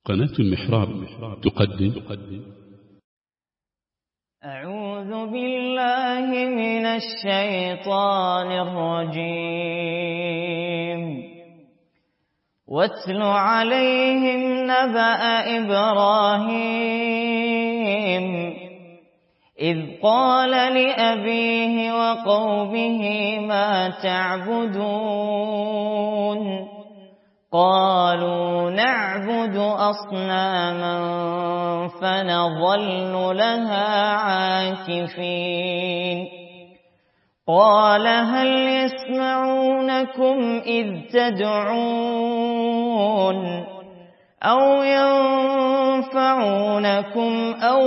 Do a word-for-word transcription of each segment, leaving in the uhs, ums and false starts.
قناة المحراب تقدم أعوذ بالله من الشيطان الرجيم واتل عليهم نبأ إبراهيم إذ قال لأبيه وقومه ما تعبدون قالوا نعبد أصناما فنظل لها عاكفين قال هل يسمعونكم إذ تدعون أو ينفعونكم أو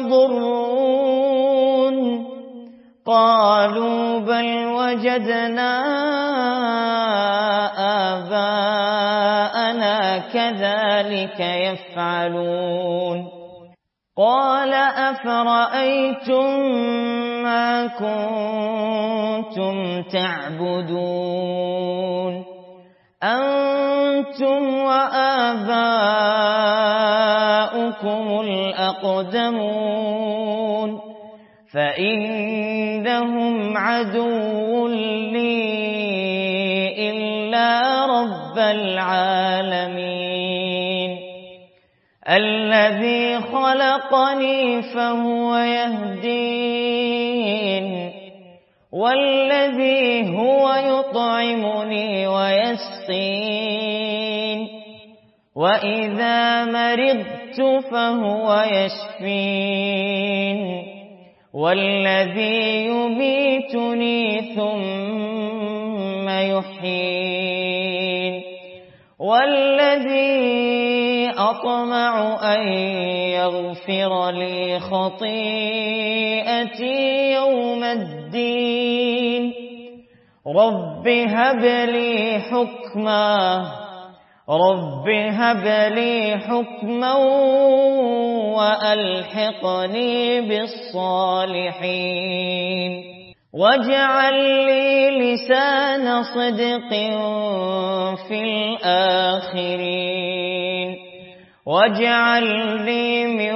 يضرون قالوا بل وجدنا آباءنا كذلك يفعلون قال أفرأيتم ما كنتم تعبدون أنتم وآباؤكم الأقدمون فإنهم عدو لي إلا رب العالمين الذي خلقني فهو يهدين والذي هو يطعمني ويسقين وإذا مرضت فهو يشفين والذي يميتني ثم يحيين والذي أطمع أن يغفر لي خطيئتي يوم الدين رب هب لي حكما رب هب لي حكما وألحقني بالصالحين واجعل لي لسان صدق في الآخرين واجعلني من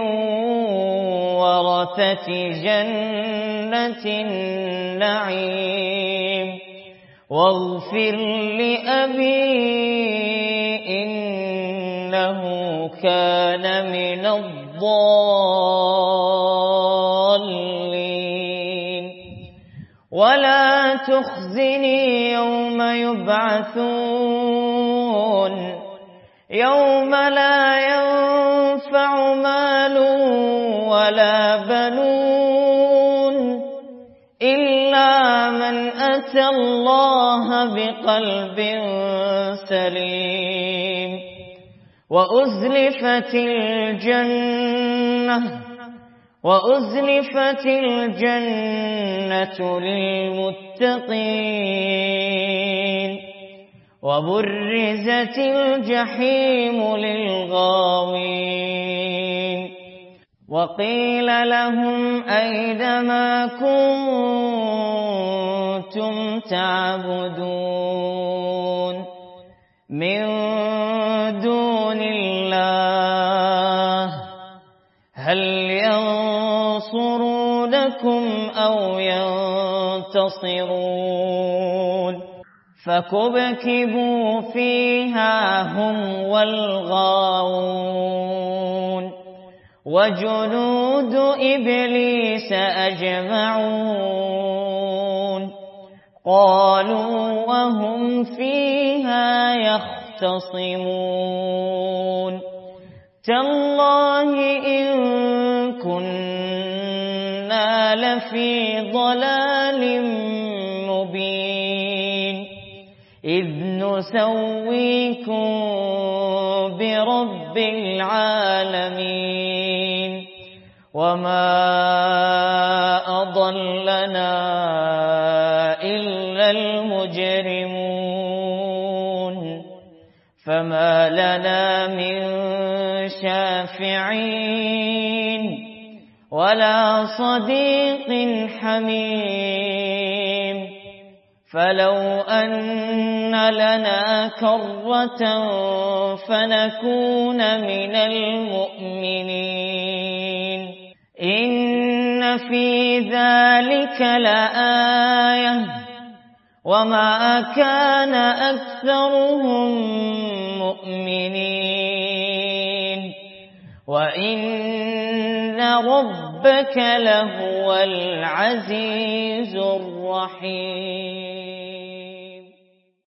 ورثة جنة النعيم واغفر لأبي إنه كان من الضالين ولا تخزني يوم يبعثون يوم لا ينفع مال ولا بنون إلا من أتى الله بقلب سليم وأزلفت الجنة وأزلفت الجنة للمتقين وبرزت الجحيم للغاوين وقيل لهم أين ما كنتم تعبدون من دون الله هل ينصرونكم أو ينتصرون فكبكبوا فيها هم والغاوون وجنود إبليس أجمعون قالوا وهم فيها يختصمون تالله إن كنا لفي ضلال مبين إذ نسويكم برب العالمين وما أضلنا إلا المجرمون فما لنا من شافعين ولا صديق حميم فلو أن لنا كرة فنكون من المؤمنين إن في ذلك لآية وما كان أكثرهم مؤمنين وإن ربك لهو العزيز الرحيم.